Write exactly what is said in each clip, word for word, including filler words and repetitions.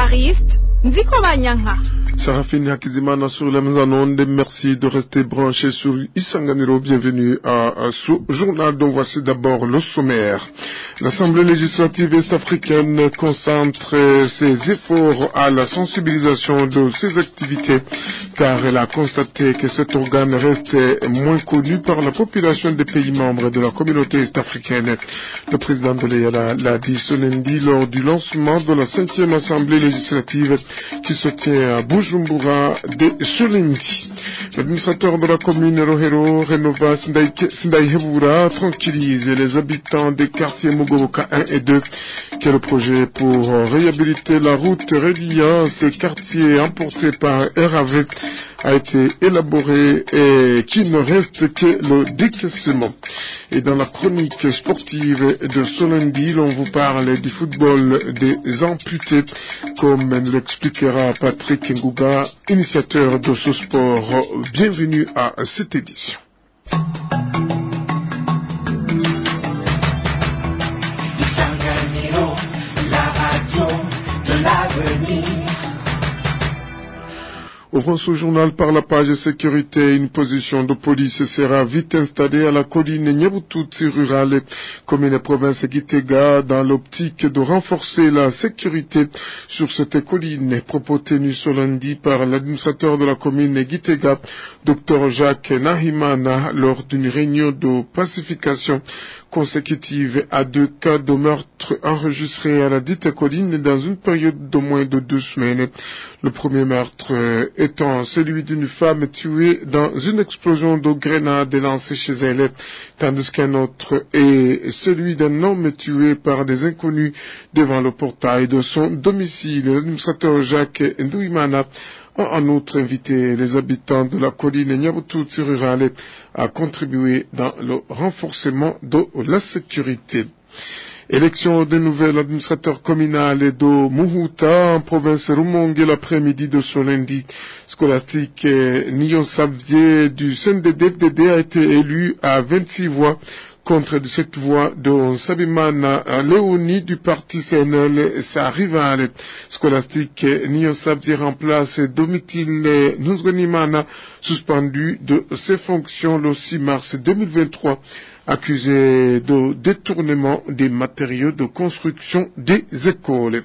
Évariste Nzikobanyanga. Sarafine Hakizimana sur la mise en onde. Merci de rester branché sur Isanganiro. Bienvenue à, à ce journal dont voici d'abord le sommaire. L'Assemblée législative est-africaine concentre ses efforts à la sensibilisation de ses activités car elle a constaté que cet organe reste moins connu par la population des pays membres de la communauté est-africaine. Le président de l'E A L A l'a dit ce lundi lors du lancement de la cinquième Assemblée législative qui se tient à Bujumbura de Solindi. L'administrateur de la commune Rohero, Renova Sindaihebura, tranquillise les habitants des quartiers Mugoboka un et deux, qui est le projet pour réhabiliter la route reliant ces quartiers emportés par R A V a été élaboré et qui ne reste que le décaissement. Et dans la chronique sportive de ce lundi, l'on vous parle du football des amputés, comme nous l'expliquera Patrick Nguga, initiateur de ce sport. Bienvenue à cette édition. La radio de l'avenir. Ouvrons ce journal par la page sécurité. Une position de police sera vite installée à la colline Nyabututsi rurale, commune et province Gitega, dans l'optique de renforcer la sécurité sur cette colline. Propos tenus ce lundi par l'administrateur de la commune Gitega, docteur Jacques Nahimana, lors d'une réunion de pacification consécutive à deux cas de meurtre enregistrés à la dite colline dans une période de moins de deux semaines. Le premier meurtre étant celui d'une femme tuée dans une explosion de grenade lancée chez elle, tandis qu'un autre est celui d'un homme tué par des inconnus devant le portail de son domicile. L'administrateur Jacques Ndouimana a en outre invité les habitants de la colline Nyabututsi rurale à contribuer dans le renforcement de la sécurité. Élection de nouvel administrateur communal de Muhuta en province Rumongue l'après-midi de ce lundi. Scolastique Nion Sabzier du C N D D F D D a été élu à vingt-six voix contre dix-sept voix de Sabimana Léonie du parti C N L, sa rivale. Scolastique Nion Sabzier remplace Domitille Nuzgonimana, suspendu de ses fonctions le six mars deux mille vingt-trois, accusé de détournement des matériaux de construction des écoles.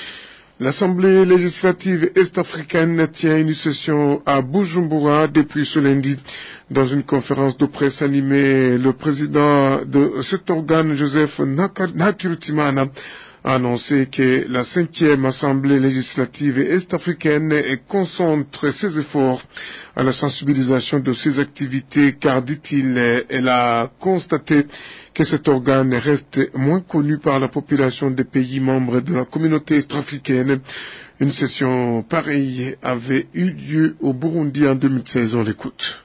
L'Assemblée législative est-africaine tient une session à Bujumbura depuis ce lundi. Dans une conférence de presse animée, le président de cet organe, Joseph Nakirutimana, a annoncé que la cinquième Assemblée législative est-africaine concentre ses efforts à la sensibilisation de ses activités car, dit-il, elle a constaté que cet organe reste moins connu par la population des pays membres de la communauté est-africaine. Une session pareille avait eu lieu au Burundi en deux mille seize. On l'écoute.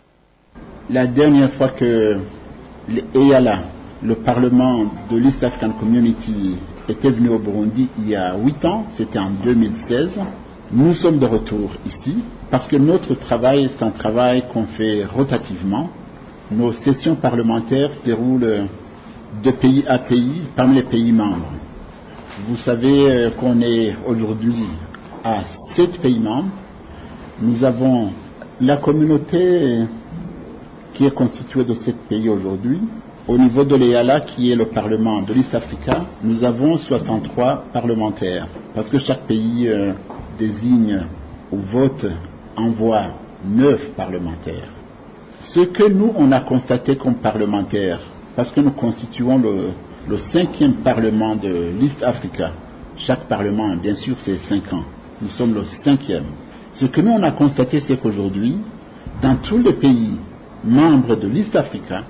La dernière fois que l'E A L A, le Parlement de l'East African Community, était venu au Burundi il y a huit ans, c'était en deux mille seize. Nous sommes de retour ici parce que notre travail, c'est un travail qu'on fait rotativement. Nos sessions parlementaires se déroulent de pays à pays parmi les pays membres. Vous savez qu'on est aujourd'hui à sept pays membres. Nous avons la communauté qui est constituée de sept pays aujourd'hui. Au niveau de l'E A L A, qui est le Parlement de l'East Africa, nous avons soixante-trois parlementaires, parce que chaque pays euh, désigne ou vote, envoie neuf parlementaires. Ce que nous, on a constaté comme parlementaires, parce que nous constituons le, le cinquième Parlement de l'East Africa, chaque Parlement, bien sûr, c'est cinq ans, nous sommes le cinquième. Ce que nous, on a constaté, c'est qu'aujourd'hui, dans tous les pays membres de l'East Africa,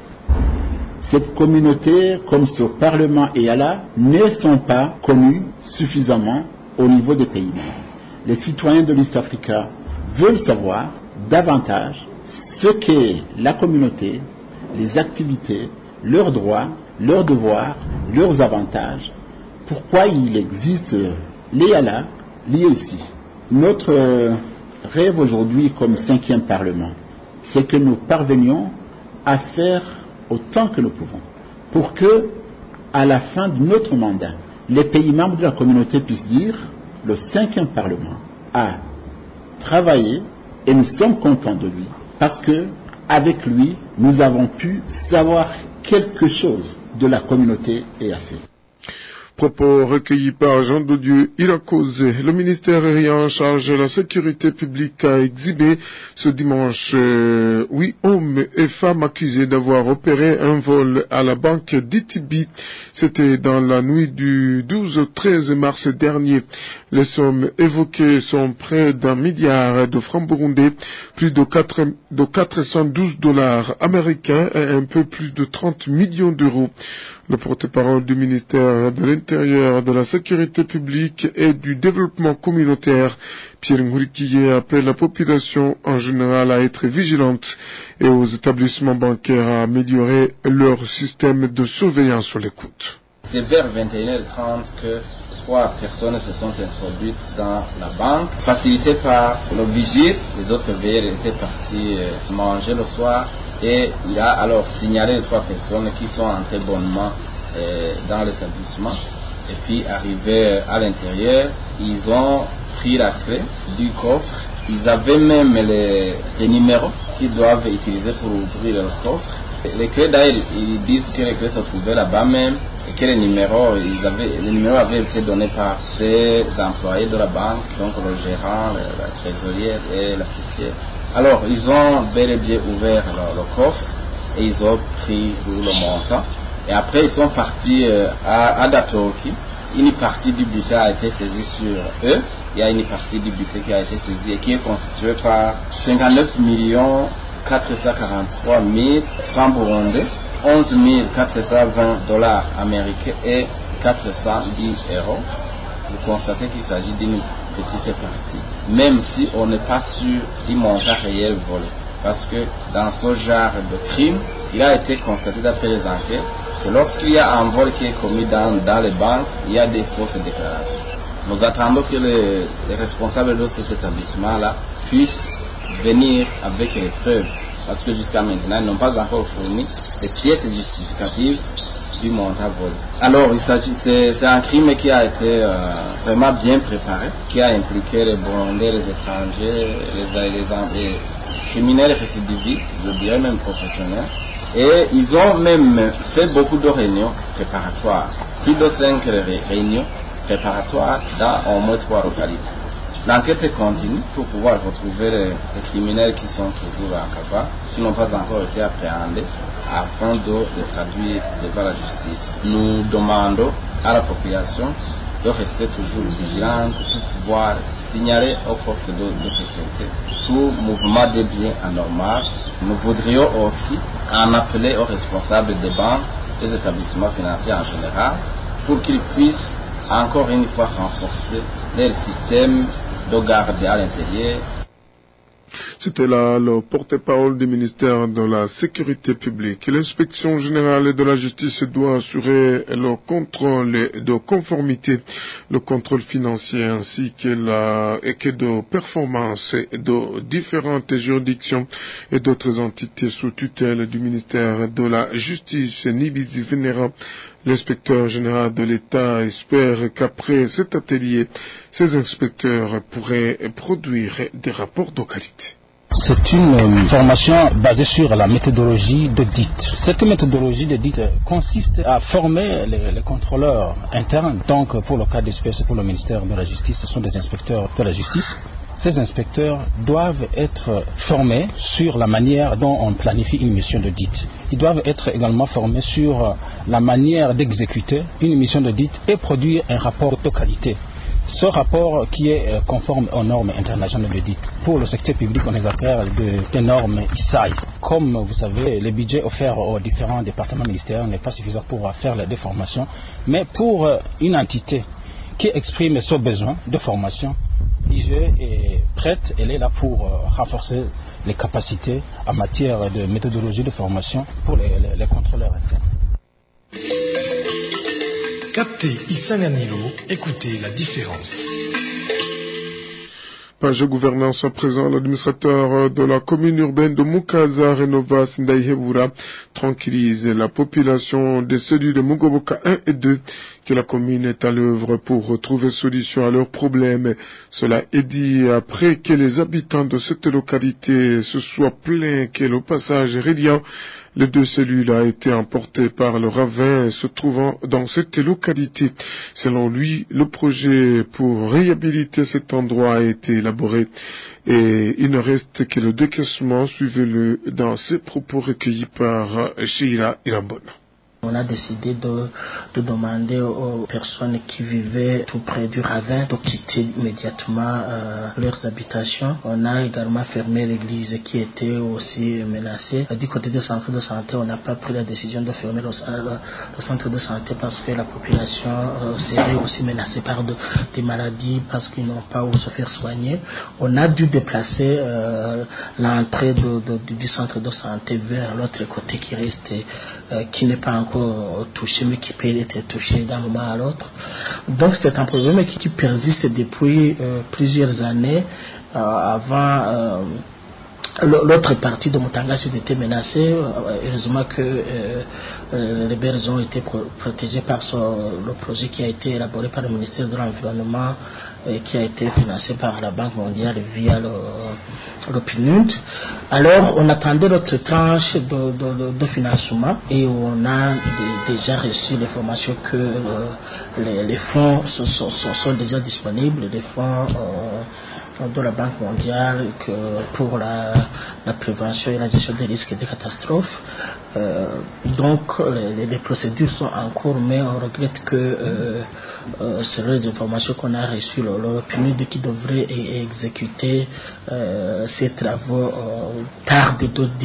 cette communauté, comme ce Parlement E A L A, ne sont pas connus suffisamment au niveau des pays membres. Les citoyens de l'East Africa veulent savoir davantage ce qu'est la communauté, les activités, leurs droits, leurs devoirs, leurs avantages, pourquoi il existe l'E A L A, l'I E C. Notre rêve aujourd'hui comme cinquième Parlement, c'est que nous parvenions à faire autant que nous pouvons, pour que, à la fin de notre mandat, les pays membres de la communauté puissent dire le cinquième Parlement a travaillé et nous sommes contents de lui parce que avec lui, nous avons pu savoir quelque chose de la communauté E A C. Propos recueillis par Jean Dodieu Irakoze. Le ministère aérien en charge de la sécurité publique a exhibé ce dimanche euh, huit hommes et femmes accusés d'avoir opéré un vol à la banque d'I T B. C'était dans la nuit du douze au treize mars dernier. Les sommes évoquées sont près d'un milliard de francs burundais, plus de, quatre, de quatre cent douze dollars américains et un peu plus de trente millions d'euros. Le porte-parole du ministère de l'Intérieur, de la Sécurité publique et du Développement communautaire, Pierre Ngourikiye, appelle la population en général à être vigilante et aux établissements bancaires à améliorer leur système de surveillance sur l'écoute. C'est vers vingt et une heures trente que trois personnes se sont introduites dans la banque, facilitées par le vigile. Les autres veilleurs étaient partis manger le soir. Et il a alors signalé les trois personnes qui sont entrées bonnement euh, dans l'établissement. Et puis, arrivés à l'intérieur, ils ont pris la clé du coffre. Ils avaient même les, les numéros qu'ils doivent utiliser pour ouvrir le coffre. Les clés, d'ailleurs, ils disent que les clés se trouvaient là-bas même et que les numéros, ils avaient, les numéros avaient été donnés par ces employés de la banque, donc le gérant, la, la trésorière et la caissière. Alors, ils ont bel et bien ouvert le, le coffre et ils ont pris le montant. Et après, ils sont partis euh, à, à Datoki. Une partie du budget a été saisie sur eux. Il y a une partie du budget qui a été saisie et qui est constituée par cinquante-neuf millions quatre cent quarante-trois mille francs burundais, onze mille quatre cent vingt dollars américains et quatre cent dix euros. Vous constatez qu'il s'agit d'une petite partie, même si on n'est pas sûr du montant réel volé. Parce que dans ce genre de crime, il a été constaté d'après les enquêtes que lorsqu'il y a un vol qui est commis dans, dans les banques, il y a des fausses déclarations. Nous attendons que les, les responsables de cet établissement-là puissent venir avec les preuves, parce que jusqu'à maintenant, ils n'ont pas encore fourni les pièces justificatives du montant volé. Alors, il s'agit, c'est, c'est un crime qui a été euh, vraiment bien préparé, qui a impliqué les Burundais, les étrangers, les, les, les criminels récidivistes, je dirais même professionnels. Et ils ont même fait beaucoup de réunions préparatoires, plus de cinq réunions préparatoires dans au moins trois localités. L'enquête continue pour pouvoir retrouver les, les criminels qui sont toujours en cavale, qui n'ont pas encore été appréhendés, afin de les traduire devant la justice. Nous demandons à la population de rester toujours vigilante pour pouvoir signaler aux forces de, de sécurité tout mouvement de biens anormal. Nous voudrions aussi en appeler aux responsables des banques, des établissements financiers en général, pour qu'ils puissent encore une fois renforcer leur système de garde à l'intérieur. C'était là le porte-parole du ministère de la Sécurité publique. L'inspection générale de la justice doit assurer le contrôle de conformité, le contrôle financier ainsi que, la, et que de performance de différentes juridictions et d'autres entités sous tutelle du ministère de la Justice. Nibizi Venera, l'inspecteur général de l'État, espère qu'après cet atelier, ces inspecteurs pourraient produire des rapports de qualité. C'est une formation basée sur la méthodologie d'audit. Cette méthodologie d'audit consiste à former les, les contrôleurs internes. Donc, pour le cas d'espèce, pour le ministère de la Justice, ce sont des inspecteurs de la justice. Ces inspecteurs doivent être formés sur la manière dont on planifie une mission d'audit. Ils doivent être également formés sur la manière d'exécuter une mission d'audit et produire un rapport de qualité. Ce rapport qui est conforme aux normes internationales d'audit. Pour le secteur public, on les appelle des normes I S A I. Comme vous savez, le budget offert aux différents départements ministériels n'est pas suffisant pour faire les formations, mais pour une entité qui exprime son besoin de formation, l'I G E est prête, elle est là pour renforcer les capacités en matière de méthodologie de formation pour les, les, les contrôleurs internes. Captez Isanganilo, écoutez la différence. Page gouvernance à présent, l'administrateur de la commune urbaine de Mukaza, Renova Sindaihebura, tranquillise la population des cellules de Mugoboka un et deux que la commune est à l'œuvre pour trouver solution à leurs problèmes. Cela est dit après que les habitants de cette localité se soient plaints que le passage Rélian, les deux cellules a été emporté par le ravin se trouvant dans cette localité. Selon lui, le projet pour réhabiliter cet endroit a été élaboré et il ne reste que le décaissement. Suivez-le dans ses propos recueillis par Sheila Irambona. On a décidé de, de demander aux personnes qui vivaient tout près du ravin de quitter immédiatement euh, leurs habitations. On a également fermé l'église qui était aussi menacée. Du côté du centre de santé, on n'a pas pris la décision de fermer le, le centre de santé parce que la population euh, serait aussi menacée par de, des maladies parce qu'ils n'ont pas où se faire soigner. On a dû déplacer euh, l'entrée de, de, du centre de santé vers l'autre côté qui reste, euh, qui n'est pas encore touché mais qui peut être touché d'un moment à l'autre. Donc c'est un problème qui, qui persiste depuis euh, plusieurs années. Euh, avant euh, l'autre partie de Mutanga Sud était menacée. Heureusement que euh, les berges ont été pro protégées par son, le projet qui a été élaboré par le ministère de l'Environnement et qui a été financé par la Banque mondiale via le, le P N U D. Alors on attendait notre tranche de, de, de, de financement et on a de, déjà reçu l'information que euh, les, les fonds sont, sont, sont déjà disponibles, les fonds euh, de la Banque mondiale que pour la, la prévention et la gestion des risques et des catastrophes. Euh, donc les, les procédures sont en cours, mais on regrette que euh, euh, selon les informations qu'on a reçues, le, le P N U D qui devrait exécuter euh, ces travaux euh, tarde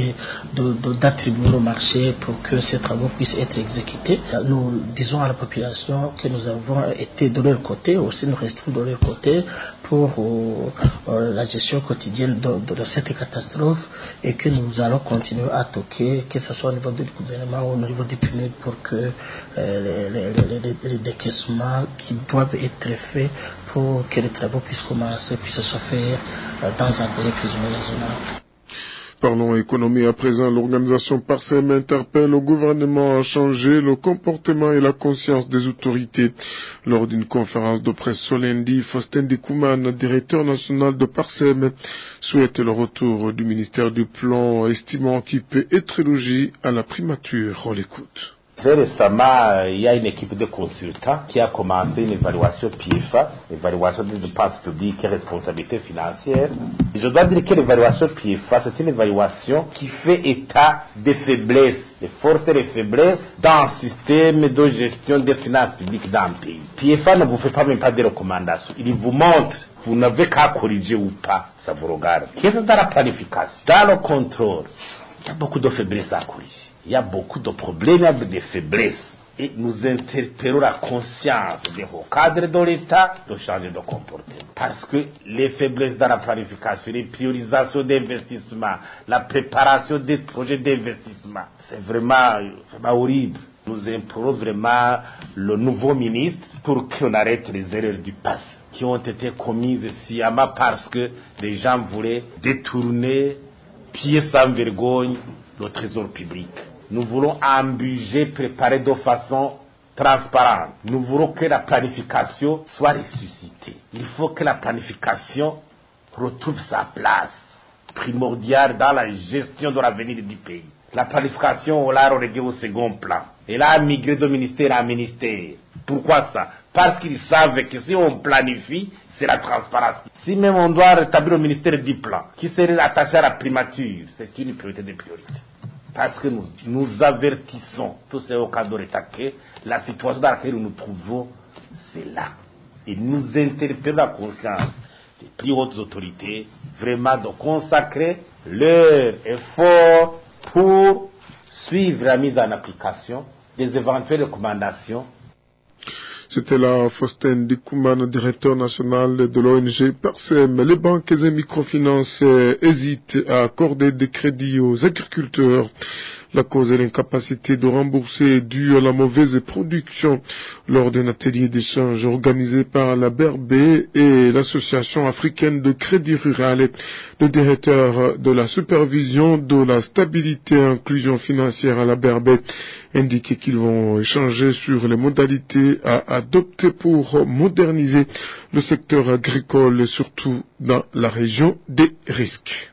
d'attribuer au marché pour que ces travaux puissent être exécutés. Nous disons à la population que nous avons été de leur côté, aussi nous restons de leur côté pour euh, euh, la gestion quotidienne de, de cette catastrophe et que nous allons continuer à toquer, que ce soit au niveau du gouvernement ou au niveau du P N U D pour que euh, les, les, les, les décaissements qui doivent être faits pour que les travaux puissent commencer, puissent se faire euh, dans un délai plus ou moins raisonnable. Parlons économie à présent. L'organisation Parsem interpelle le gouvernement à changer le comportement et la conscience des autorités. Lors d'une conférence de presse ce lundi, Faustin Dekouman, directeur national de Parsem, souhaite le retour du ministère du Plan, estimant qu'il peut être logé à la primature. On l'écoute. Très récemment, il y a une équipe de consultants qui a commencé une évaluation P I F A, évaluation des dépenses publiques et responsabilité financière. Et je dois dire que l'évaluation P I F A, c'est une évaluation qui fait état des faiblesses, des forces et des faiblesses dans le système de gestion des finances publiques dans le pays. P I F A ne vous fait pas même pas des recommandations. Il vous montre, vous n'avez qu'à corriger ou pas, ça vous regarde. Qu'est-ce que c'est dans la planification? Dans le contrôle, il y a beaucoup de faiblesses à corriger. Il y a beaucoup de problèmes avec des faiblesses. Et nous interpellons la conscience des hauts cadres de l'État de changer de comportement. Parce que les faiblesses dans la planification, les priorisations d'investissement, la préparation des projets d'investissement, c'est vraiment, vraiment horrible. Nous implorons vraiment le nouveau ministre pour qu'on arrête les erreurs du passé qui ont été commises sciemment parce que les gens voulaient détourner, piller sans vergogne, le trésor public. Nous voulons un budget préparé de façon transparente. Nous voulons que la planification soit ressuscitée. Il faut que la planification retrouve sa place primordiale dans la gestion de l'avenir du pays. La planification, on l'a reléguée au second plan. Elle a migré de ministère à ministère. Pourquoi ça? Parce qu'ils savent que si on planifie, c'est la transparence. Si même on doit rétablir le ministère du plan, qui serait attaché à la primature, c'est une priorité des priorités. Parce que nous, nous avertissons tous ces cas de l'État que la situation dans laquelle nous nous trouvons, c'est là. Et nous interpellons la conscience des plus hautes autorités, vraiment de consacrer leur effort pour suivre la mise en application des éventuelles recommandations. C'était là Faustin Dikouman, directeur national de l'O N G Parsem. Les banques et microfinances hésitent à accorder des crédits aux agriculteurs. La cause est l'incapacité de rembourser due à la mauvaise production. Lors d'un atelier d'échange organisé par la B R B et l'Association africaine de crédit rural, le directeur de la supervision de la stabilité et inclusion financière à la B R B indique qu'ils vont échanger sur les modalités à adopter pour moderniser le secteur agricole, surtout dans la région des risques.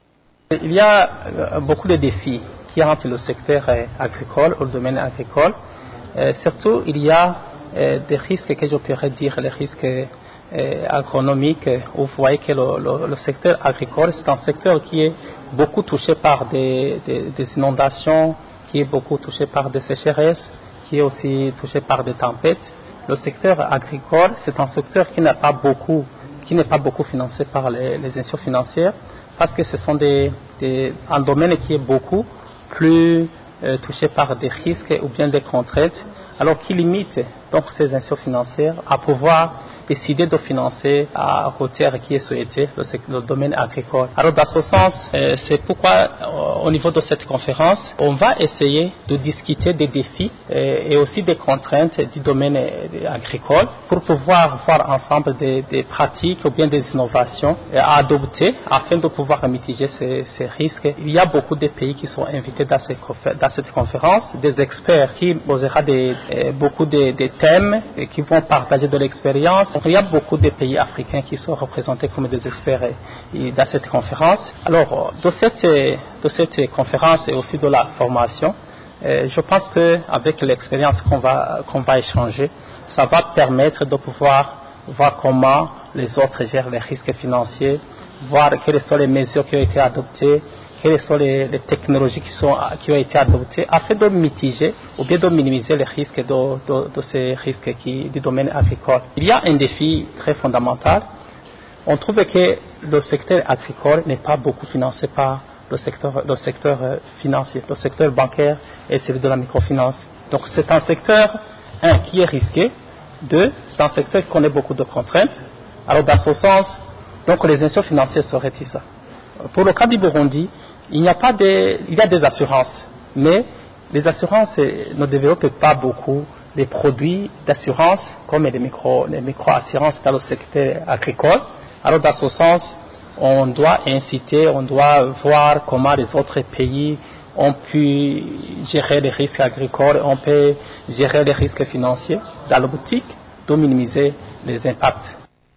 Il y a beaucoup de défis qui hantent le secteur agricole, au domaine agricole. Euh, surtout, il y a euh, des risques que je pourrais dire, les risques euh, agronomiques, où vous voyez que le, le, le secteur agricole, c'est un secteur qui est beaucoup touché par des, des, des inondations, qui est beaucoup touché par des sécheresses, qui est aussi touché par des tempêtes. Le secteur agricole, c'est un secteur qui n'a pas beaucoup, qui n'est pas beaucoup financé par les, les institutions financières, parce que ce sont des, des, un domaine qui est beaucoup plus euh, touché par des risques ou bien des contraintes, alors qui limite donc ces institutions financières à pouvoir décider de financer à hauteur qui est souhaité le, le domaine agricole. Alors dans ce sens, euh, c'est pourquoi euh, au niveau de cette conférence, on va essayer de discuter des défis euh, et aussi des contraintes du domaine euh, agricole pour pouvoir voir ensemble des, des pratiques ou bien des innovations euh, à adopter afin de pouvoir mitiger ces, ces risques. Il y a beaucoup de pays qui sont invités dans cette, dans cette conférence, des experts qui poseront des, euh, beaucoup de, de thèmes et qui vont partager de l'expérience. Il y a beaucoup de pays africains qui sont représentés comme des experts dans cette conférence. Alors, de cette, de cette conférence et aussi de la formation, je pense qu'avec l'expérience qu'on va, qu'on va échanger, ça va permettre de pouvoir voir comment les autres gèrent les risques financiers, voir quelles sont les mesures qui ont été adoptées, quelles sont les, les technologies qui, sont, qui ont été adoptées afin de mitiger ou bien de minimiser les risques de, de, de ces risques qui, du domaine agricole. Il y a un défi très fondamental. On trouve que le secteur agricole n'est pas beaucoup financé par le secteur, le secteur financier, le secteur bancaire et celui de la microfinance. Donc c'est un secteur, un, qui est risqué, deux, c'est un secteur qui connaît beaucoup de contraintes. Alors dans ce sens, donc les institutions financières seraient ça. Pour le cas du Burundi, il n'y a pas de, il y a des assurances, mais les assurances ne développent pas beaucoup les produits d'assurance comme les micro, les micro-assurances dans le secteur agricole. Alors dans ce sens, on doit inciter, on doit voir comment les autres pays ont pu gérer les risques agricoles, on peut gérer les risques financiers dans la boutique, de minimiser les impacts.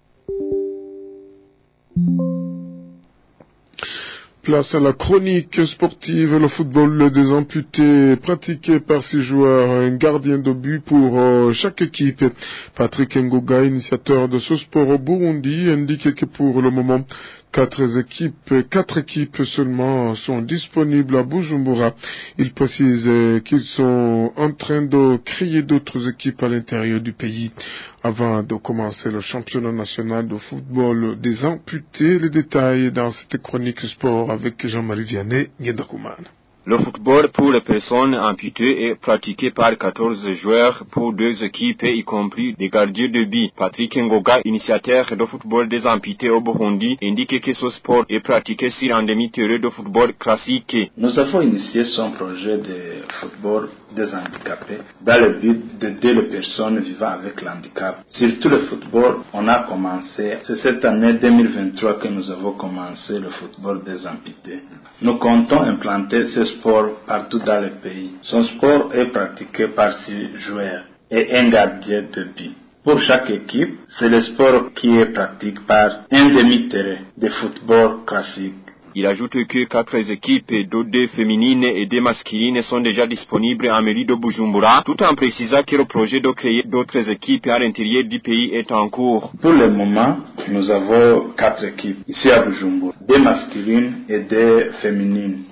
Place à la chronique sportive, le football des amputés pratiqué par six joueurs, un gardien de but pour euh, chaque équipe. Patrick Ngoga, initiateur de ce sport au Burundi, indique que pour le moment, Quatre équipes, quatre équipes seulement sont disponibles à Bujumbura. Il précise qu'ils sont en train de créer d'autres équipes à l'intérieur du pays. Avant de commencer le championnat national de football des amputés, les détails dans cette chronique sport avec Jean-Marie Vianney, Ngendakuman. Le football pour les personnes amputées est pratiqué par quatorze joueurs pour deux équipes, y compris des gardiens de but. Patrick Ngoga, initiateur de football des amputés au Burundi, indique que ce sport est pratiqué sur un demi-terrain de football classique. Nous avons initié son projet de football des handicapés dans le but d'aider les personnes vivant avec l'handicap. Surtout le football, on a commencé, c'est cette année deux mille vingt-trois que nous avons commencé le football des amputés. Nous comptons implanter ce sport partout dans le pays. Son sport est pratiqué par six joueurs et un gardien de but. Pour chaque équipe, c'est le sport qui est pratiqué par un demi-terrain de football classique. Il ajoute que quatre équipes, deux féminines et deux masculines, sont déjà disponibles en mairie de Bujumbura, tout en précisant que le projet de créer d'autres équipes à l'intérieur du pays est en cours. Pour le moment, nous avons quatre équipes ici à Bujumbura, deux masculines et deux féminines.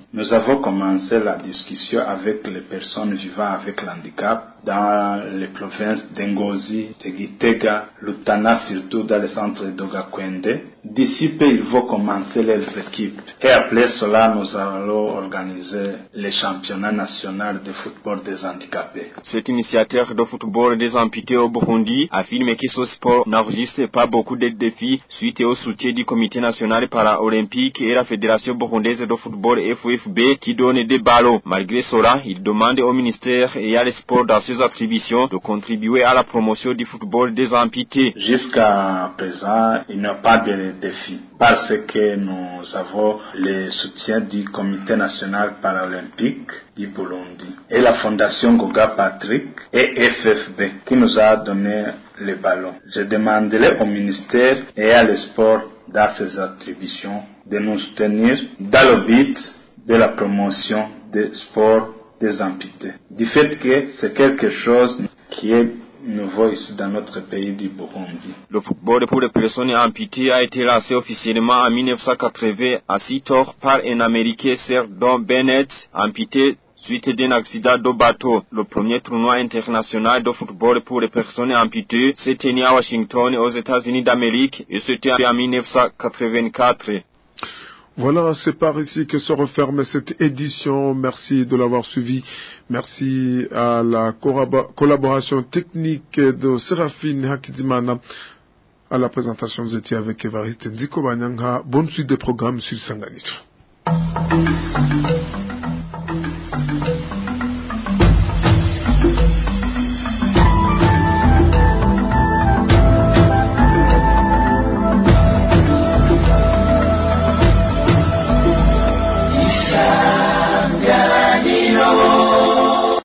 nous avons commencé la discussion avec les personnes vivant avec l'handicap dans les provinces d'Ngozi, de Gitega, Lutana, surtout dans le centre d'Ogakwende. D'ici peu, ils vont commencer leurs équipes. Et après cela, nous allons organiser les championnats nationaux de football des handicapés. Cet initiateur de football des amputés au Burundi affirme que ce sport n'enregistre pas beaucoup de défis suite au soutien du Comité national para-olympique et la Fédération burundaise de football F F B qui donne des ballons. Malgré cela, il demande au ministère et à l'esport dans ses attributions de contribuer à la promotion du football des amputés. Jusqu'à présent, il n'y a pas de défi parce que nous avons le soutien du Comité national paralympique du Burundi et la Fondation Goga Patrick et F F B qui nous a donné les ballons. Je demanderai au ministère et à l'esport dans ses attributions de nous soutenir dans le but de la promotion des sports des amputés. Du fait que c'est quelque chose qui est nouveau ici dans notre pays du Burundi. Le football pour les personnes amputées a été lancé officiellement en mille neuf cent quatre-vingts à Seattle par un Américain, Sir Don Bennett, amputé suite d'un accident de bateau. Le premier tournoi international de football pour les personnes amputées s'est tenu à Washington aux États-Unis d'Amérique et c'était en mille neuf cent quatre-vingt-quatre. Voilà, c'est par ici que se referme cette édition. Merci de l'avoir suivi. Merci à la collaboration technique de Séraphine Hakidimana. À la présentation, vous étiez avec Evariste Ndiko Banyanga. Bonne suite des programmes sur Sanganitra.